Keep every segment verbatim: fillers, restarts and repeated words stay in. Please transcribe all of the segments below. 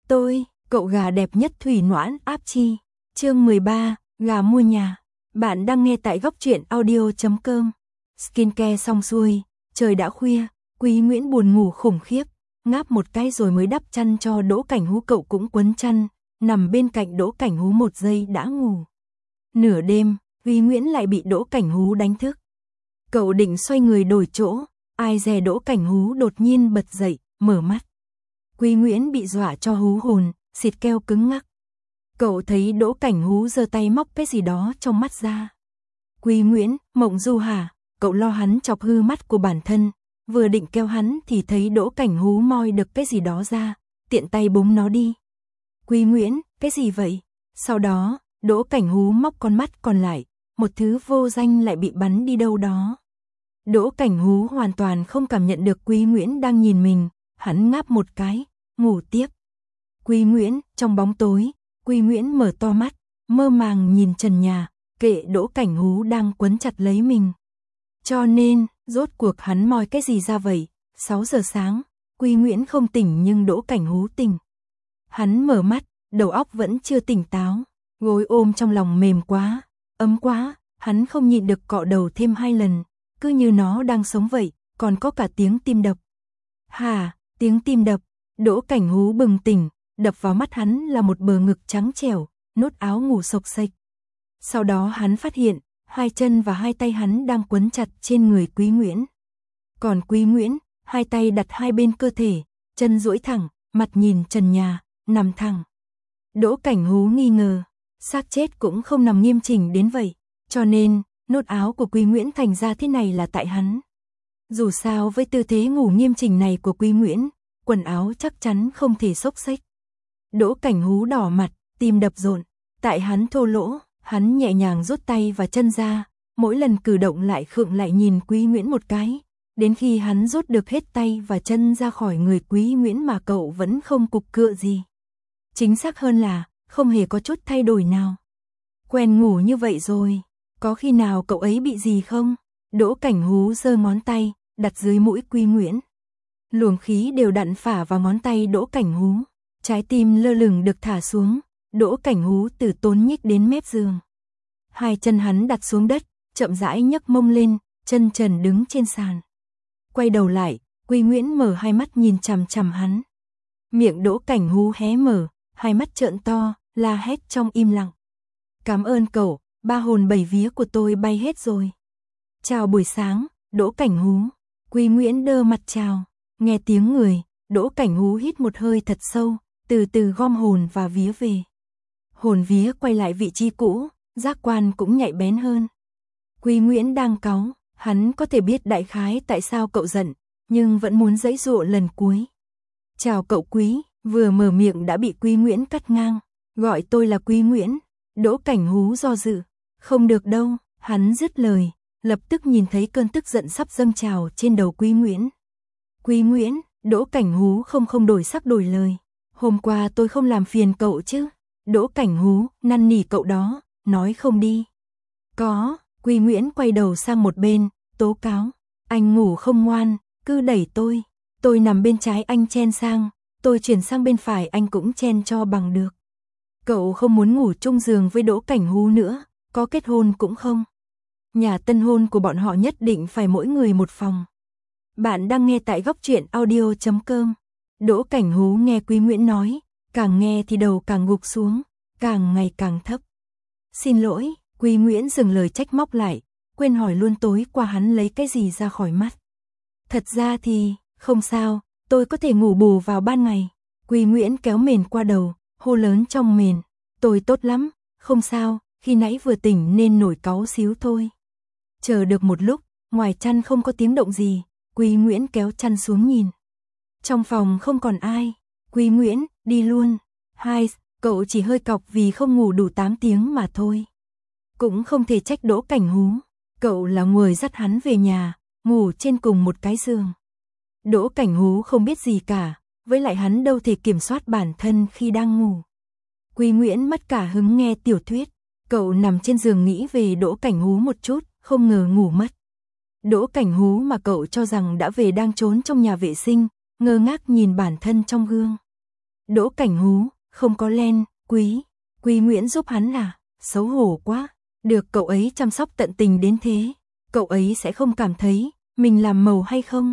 Tôi, cậu gà đẹp nhất thủy noãn áp chi. Chương mười ba, gà mua nhà. Bạn đang nghe tại góc truyện audio chấm com. Skincare xong xuôi, trời đã khuya, Quý Nguyễn buồn ngủ khủng khiếp, ngáp một cái rồi mới đắp chăn cho Đỗ Cảnh Hú. Cậu cũng quấn chăn, nằm bên cạnh Đỗ Cảnh Hú một giây đã ngủ. Nửa đêm, Quý Nguyễn lại bị Đỗ Cảnh Hú đánh thức. Cậu định xoay người đổi chỗ, ai dè Đỗ Cảnh Hú đột nhiên bật dậy, mở mắt. Quý Nguyễn bị dọa cho hú hồn, xịt keo cứng ngắc. Cậu thấy Đỗ Cảnh Hú giơ tay móc cái gì đó trong mắt ra. Quý Nguyễn, mộng du hả? Cậu lo hắn chọc hư mắt của bản thân, vừa định kêu hắn thì thấy Đỗ Cảnh Hú moi được cái gì đó ra, tiện tay búng nó đi. Quý Nguyễn, cái gì vậy? Sau đó, Đỗ Cảnh Hú móc con mắt còn lại, một thứ vô danh lại bị bắn đi đâu đó. Đỗ Cảnh Hú hoàn toàn không cảm nhận được Quý Nguyễn đang nhìn mình, hắn ngáp một cái, ngủ tiếp. Quý Nguyễn, trong bóng tối, Quý Nguyễn mở to mắt, mơ màng nhìn trần nhà, kệ Đỗ Cảnh Hú đang quấn chặt lấy mình. Cho nên, rốt cuộc hắn moi cái gì ra vậy? sáu giờ sáng, Quý Nguyễn không tỉnh nhưng Đỗ Cảnh Hú tỉnh. Hắn mở mắt, đầu óc vẫn chưa tỉnh táo, gối ôm trong lòng mềm quá, ấm quá, hắn không nhịn được cọ đầu thêm hai lần, cứ như nó đang sống vậy, còn có cả tiếng tim đập. Hà, tiếng tim đập, Đỗ Cảnh Hú bừng tỉnh, đập vào mắt hắn là một bờ ngực trắng trẻo, nốt áo ngủ xộc xệch. Sau đó hắn phát hiện, hai chân và hai tay hắn đang quấn chặt trên người Quý Nguyễn. Còn Quý Nguyễn, hai tay đặt hai bên cơ thể, chân duỗi thẳng, mặt nhìn trần nhà, nằm thẳng. Đỗ Cảnh Hú nghi ngờ, xác chết cũng không nằm nghiêm chỉnh đến vậy, cho nên, nốt áo của Quý Nguyễn thành ra thế này là tại hắn. Dù sao với tư thế ngủ nghiêm chỉnh này của Quý Nguyễn, quần áo chắc chắn không thể xốc xếch. Đỗ Cảnh Hú đỏ mặt, tim đập rộn, tại hắn thô lỗ, hắn nhẹ nhàng rút tay và chân ra, mỗi lần cử động lại khựng lại nhìn Quý Nguyễn một cái, đến khi hắn rút được hết tay và chân ra khỏi người Quý Nguyễn mà cậu vẫn không cục cựa gì. Chính xác hơn là, không hề có chút thay đổi nào. Quen ngủ như vậy rồi, có khi nào cậu ấy bị gì không? Đỗ Cảnh Hú giơ ngón tay, đặt dưới mũi Quý Nguyễn. Luồng khí đều đặn phả vào ngón tay Đỗ Cảnh Hú, trái tim lơ lửng được thả xuống, Đỗ Cảnh Hú từ tốn nhích đến mép giường. Hai chân hắn đặt xuống đất, chậm rãi nhấc mông lên, chân trần đứng trên sàn. Quay đầu lại, Quý Nguyễn mở hai mắt nhìn chằm chằm hắn. Miệng Đỗ Cảnh Hú hé mở, hai mắt trợn to, la hét trong im lặng. Cảm ơn cậu, ba hồn bảy vía của tôi bay hết rồi. Chào buổi sáng, Đỗ Cảnh Hú. Quý Nguyễn đơ mặt chào, nghe tiếng người, Đỗ Cảnh Hú hít một hơi thật sâu, từ từ gom hồn và vía về. Hồn vía quay lại vị trí cũ, giác quan cũng nhạy bén hơn. Quý Nguyễn đang cáu, hắn có thể biết đại khái tại sao cậu giận, nhưng vẫn muốn giãy giụa lần cuối. Chào cậu Quý, vừa mở miệng đã bị Quý Nguyễn cắt ngang, gọi tôi là Quý Nguyễn. Đỗ Cảnh Hú do dự, không được đâu, hắn dứt lời, lập tức nhìn thấy cơn tức giận sắp dâng trào trên đầu Quý Nguyễn. Quý Nguyễn, Đỗ Cảnh Hú không không đổi sắc đổi lời, hôm qua tôi không làm phiền cậu chứ? Đỗ Cảnh Hú, năn nỉ cậu đó, nói không đi. Có, Quý Nguyễn quay đầu sang một bên, tố cáo, anh ngủ không ngoan, cứ đẩy tôi, tôi nằm bên trái anh chen sang, tôi chuyển sang bên phải anh cũng chen cho bằng được. Cậu không muốn ngủ chung giường với Đỗ Cảnh Hú nữa, có kết hôn cũng không. Nhà tân hôn của bọn họ nhất định phải mỗi người một phòng. Bạn đang nghe tại góc truyện audio chấm com. Đỗ Cảnh Hú nghe Quý Nguyễn nói, càng nghe thì đầu càng gục xuống, càng ngày càng thấp. Xin lỗi, Quý Nguyễn dừng lời trách móc lại, quên hỏi luôn tối qua hắn lấy cái gì ra khỏi mắt. Thật ra thì, không sao, tôi có thể ngủ bù vào ban ngày. Quý Nguyễn kéo mền qua đầu, hô lớn trong mền, tôi tốt lắm, không sao, khi nãy vừa tỉnh nên nổi cáu xíu thôi. Chờ được một lúc, ngoài chăn không có tiếng động gì, Quý Nguyễn kéo chăn xuống nhìn. Trong phòng không còn ai, Quý Nguyễn, đi luôn. Hai, cậu chỉ hơi cọc vì không ngủ đủ tám tiếng mà thôi. Cũng không thể trách Đỗ Cảnh Hú, cậu là người dắt hắn về nhà, ngủ trên cùng một cái giường. Đỗ Cảnh Hú không biết gì cả, với lại hắn đâu thể kiểm soát bản thân khi đang ngủ. Quý Nguyễn mất cả hứng nghe tiểu thuyết, cậu nằm trên giường nghĩ về Đỗ Cảnh Hú một chút, không ngờ ngủ mất. Đỗ Cảnh Hú mà cậu cho rằng đã về đang trốn trong nhà vệ sinh, ngơ ngác nhìn bản thân trong gương. Đỗ Cảnh Hú, không có len, Quý, Quý Nguyễn giúp hắn à, xấu hổ quá, được cậu ấy chăm sóc tận tình đến thế, cậu ấy sẽ không cảm thấy mình làm màu hay không?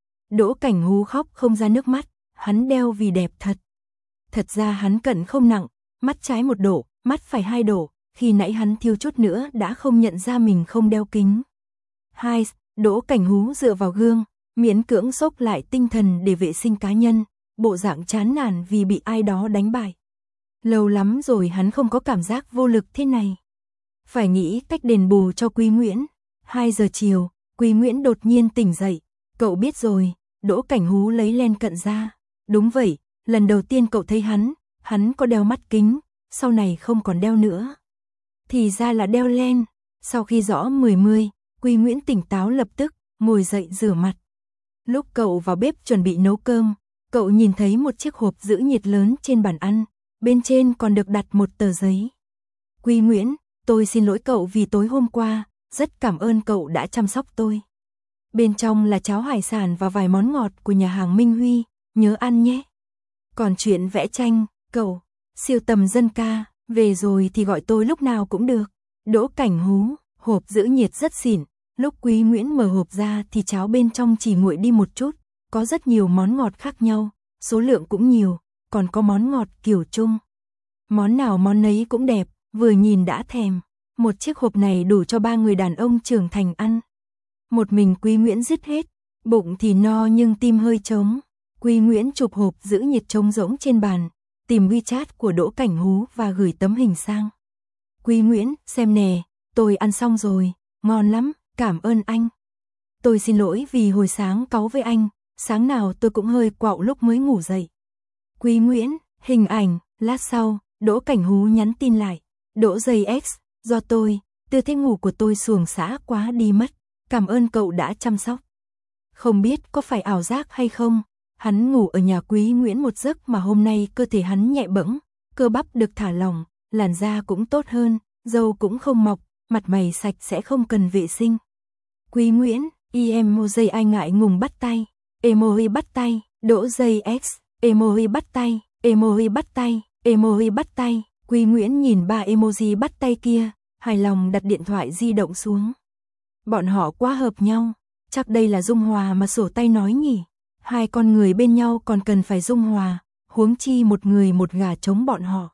Đỗ Cảnh Hú khóc không ra nước mắt, hắn đeo vì đẹp thật. Thật ra hắn cận không nặng, mắt trái một độ, mắt phải hai độ, khi nãy hắn thiếu chút nữa đã không nhận ra mình không đeo kính. Hai, Đỗ Cảnh Hú dựa vào gương, miễn cưỡng xốc lại tinh thần để vệ sinh cá nhân, bộ dạng chán nản vì bị ai đó đánh bại. Lâu lắm rồi hắn không có cảm giác vô lực thế này. Phải nghĩ cách đền bù cho Quý Nguyễn. Hai giờ chiều, Quý Nguyễn đột nhiên tỉnh dậy. Cậu biết rồi, Đỗ Cảnh Hú lấy len cận ra. Đúng vậy, lần đầu tiên cậu thấy hắn, hắn có đeo mắt kính, sau này không còn đeo nữa. Thì ra là đeo len. Sau khi rõ mười mươi, Quý Nguyễn tỉnh táo lập tức, ngồi dậy rửa mặt. Lúc cậu vào bếp chuẩn bị nấu cơm, cậu nhìn thấy một chiếc hộp giữ nhiệt lớn trên bàn ăn, bên trên còn được đặt một tờ giấy. Quý Nguyễn, tôi xin lỗi cậu vì tối hôm qua, rất cảm ơn cậu đã chăm sóc tôi. Bên trong là cháo hải sản và vài món ngọt của nhà hàng Minh Huy, nhớ ăn nhé. Còn chuyện vẽ tranh, cậu, siêu tầm dân ca, về rồi thì gọi tôi lúc nào cũng được. Đỗ Cảnh Hú, hộp giữ nhiệt rất xịn, lúc Quý Nguyễn mở hộp ra thì cháo bên trong chỉ nguội đi một chút, có rất nhiều món ngọt khác nhau, số lượng cũng nhiều, còn có món ngọt kiểu Trung. Món nào món nấy cũng đẹp, vừa nhìn đã thèm. Một chiếc hộp này đủ cho ba người đàn ông trưởng thành ăn. Một mình Quý Nguyễn dứt hết, bụng thì no nhưng tim hơi trống. Quý Nguyễn chụp hộp giữ nhiệt trống rỗng trên bàn, tìm WeChat của Đỗ Cảnh Hú và gửi tấm hình sang. Quý Nguyễn, xem nè, tôi ăn xong rồi, ngon lắm, cảm ơn anh. Tôi xin lỗi vì hồi sáng cáu với anh, sáng nào tôi cũng hơi quạo lúc mới ngủ dậy. Quý Nguyễn, hình ảnh, lát sau, Đỗ Cảnh Hú nhắn tin lại. Đỗ Dây X, do tôi, tư thế ngủ của tôi xuồng xã quá đi mất, cảm ơn cậu đã chăm sóc. Không biết có phải ảo giác hay không, hắn ngủ ở nhà Quý Nguyễn một giấc mà hôm nay cơ thể hắn nhẹ bẫng, cơ bắp được thả lỏng, làn da cũng tốt hơn, râu cũng không mọc, mặt mày sạch sẽ không cần vệ sinh. Quý Nguyễn, emoji ai ngại ngùng bắt tay, emoji bắt tay, Đỗ Dây X, emoji bắt tay, emoji bắt tay, emoji bắt tay. Quý Nguyễn nhìn ba emoji bắt tay kia, hài lòng đặt điện thoại di động xuống. Bọn họ quá hợp nhau, chắc đây là dung hòa mà sổ tay nói nhỉ. Hai con người bên nhau còn cần phải dung hòa, huống chi một người một gà chống bọn họ.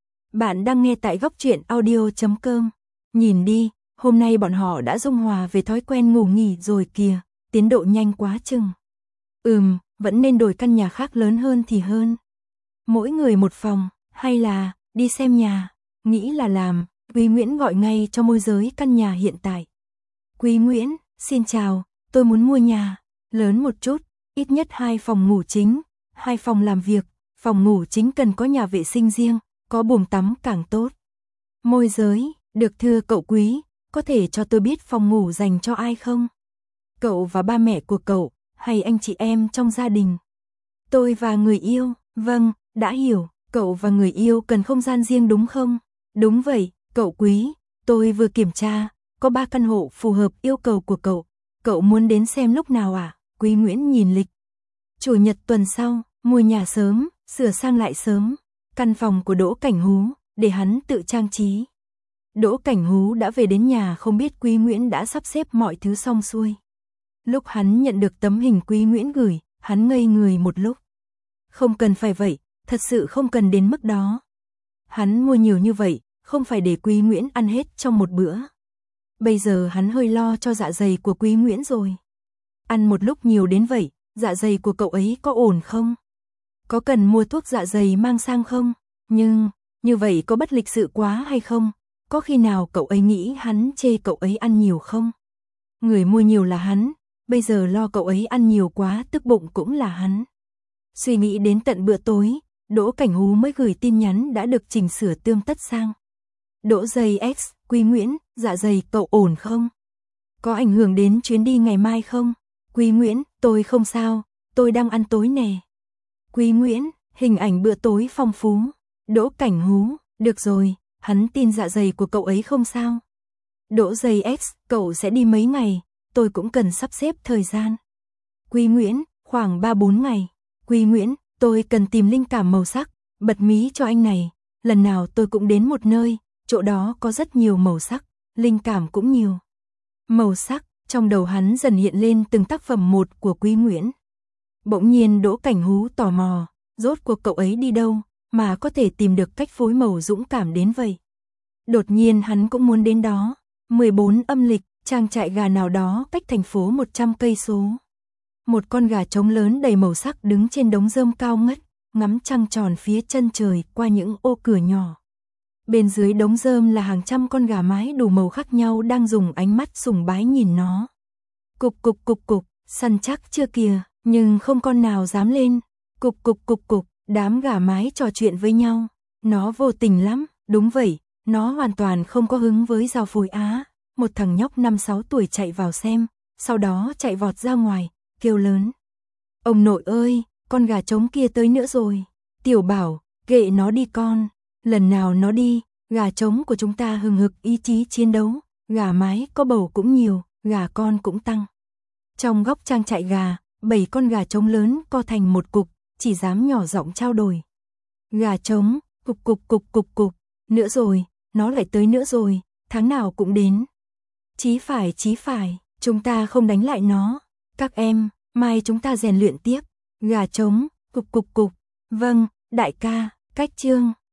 Bạn đang nghe tại góc truyện audio chấm com. Nhìn đi, hôm nay bọn họ đã dung hòa về thói quen ngủ nghỉ rồi kìa, tiến độ nhanh quá chừng. Ừm, vẫn nên đổi căn nhà khác lớn hơn thì hơn. Mỗi người một phòng, hay là đi xem nhà, nghĩ là làm. Quý Nguyễn gọi ngay cho môi giới căn nhà hiện tại. Quý Nguyễn, xin chào, tôi muốn mua nhà, lớn một chút, ít nhất hai phòng ngủ chính, hai phòng làm việc, phòng ngủ chính cần có nhà vệ sinh riêng, có bồn tắm càng tốt. Môi giới, được thưa cậu Quý, có thể cho tôi biết phòng ngủ dành cho ai không? Cậu và ba mẹ của cậu, hay anh chị em trong gia đình? Tôi và người yêu, vâng, đã hiểu. Cậu và người yêu cần không gian riêng đúng không? Đúng vậy, cậu Quý, tôi vừa kiểm tra, có ba căn hộ phù hợp yêu cầu của cậu. Cậu muốn đến xem lúc nào à? Quý Nguyễn nhìn lịch. Chủ nhật tuần sau, mua nhà sớm, sửa sang lại sớm. Căn phòng của Đỗ Cảnh Hú, để hắn tự trang trí. Đỗ Cảnh Hú đã về đến nhà không biết Quý Nguyễn đã sắp xếp mọi thứ xong xuôi. Lúc hắn nhận được tấm hình Quý Nguyễn gửi, hắn ngây người một lúc. Không cần phải vậy. Thật sự không cần đến mức đó. Hắn mua nhiều như vậy, không phải để Quý Nguyễn ăn hết trong một bữa. Bây giờ hắn hơi lo cho dạ dày của Quý Nguyễn rồi. Ăn một lúc nhiều đến vậy, dạ dày của cậu ấy có ổn không? Có cần mua thuốc dạ dày mang sang không? Nhưng, như vậy có bất lịch sự quá hay không? Có khi nào cậu ấy nghĩ hắn chê cậu ấy ăn nhiều không? Người mua nhiều là hắn, bây giờ lo cậu ấy ăn nhiều quá tức bụng cũng là hắn. Suy nghĩ đến tận bữa tối, Đỗ Cảnh Hú mới gửi tin nhắn đã được chỉnh sửa tươm tất sang. Đỗ Dây X, Quý Nguyễn, dạ dày cậu ổn không? Có ảnh hưởng đến chuyến đi ngày mai không? Quý Nguyễn, tôi không sao, tôi đang ăn tối nè. Quý Nguyễn, hình ảnh bữa tối phong phú. Đỗ Cảnh Hú, được rồi, hắn tin dạ dày của cậu ấy không sao. Đỗ Dây X, cậu sẽ đi mấy ngày, tôi cũng cần sắp xếp thời gian. Quý Nguyễn, khoảng ba bốn ngày. Quý Nguyễn, tôi cần tìm linh cảm màu sắc, bật mí cho anh này, lần nào tôi cũng đến một nơi, chỗ đó có rất nhiều màu sắc, linh cảm cũng nhiều. Màu sắc, trong đầu hắn dần hiện lên từng tác phẩm một của Quý Nguyễn. Bỗng nhiên Đỗ Cảnh Hú tò mò, rốt cuộc cậu ấy đi đâu, mà có thể tìm được cách phối màu dũng cảm đến vậy. Đột nhiên hắn cũng muốn đến đó, mười bốn âm lịch, trang trại gà nào đó cách thành phố một trăm cây số. Một con gà trống lớn đầy màu sắc đứng trên đống rơm cao ngất, ngắm trăng tròn phía chân trời qua những ô cửa nhỏ. Bên dưới đống rơm là hàng trăm con gà mái đủ màu khác nhau đang dùng ánh mắt sùng bái nhìn nó. Cục cục cục cục, săn chắc chưa kìa, nhưng không con nào dám lên. Cục cục cục cục, đám gà mái trò chuyện với nhau. Nó vô tình lắm, đúng vậy, nó hoàn toàn không có hứng với Giao Phối Á. Một thằng nhóc năm sáu tuổi chạy vào xem, sau đó chạy vọt ra ngoài, kêu lớn. Ông nội ơi, con gà trống kia tới nữa rồi. Tiểu Bảo, kệ nó đi con. Lần nào nó đi, gà trống của chúng ta hừng hực ý chí chiến đấu, gà mái có bầu cũng nhiều, gà con cũng tăng. Trong góc trang trại gà, bảy con gà trống lớn co thành một cục, chỉ dám nhỏ giọng trao đổi. Gà trống, cục cục cục cục cục, nữa rồi, nó lại tới nữa rồi, tháng nào cũng đến. Chí phải chí phải, chúng ta không đánh lại nó. Các em, mai chúng ta rèn luyện tiếp. Gà trống, cục cục cục, vâng, đại ca, cách chương.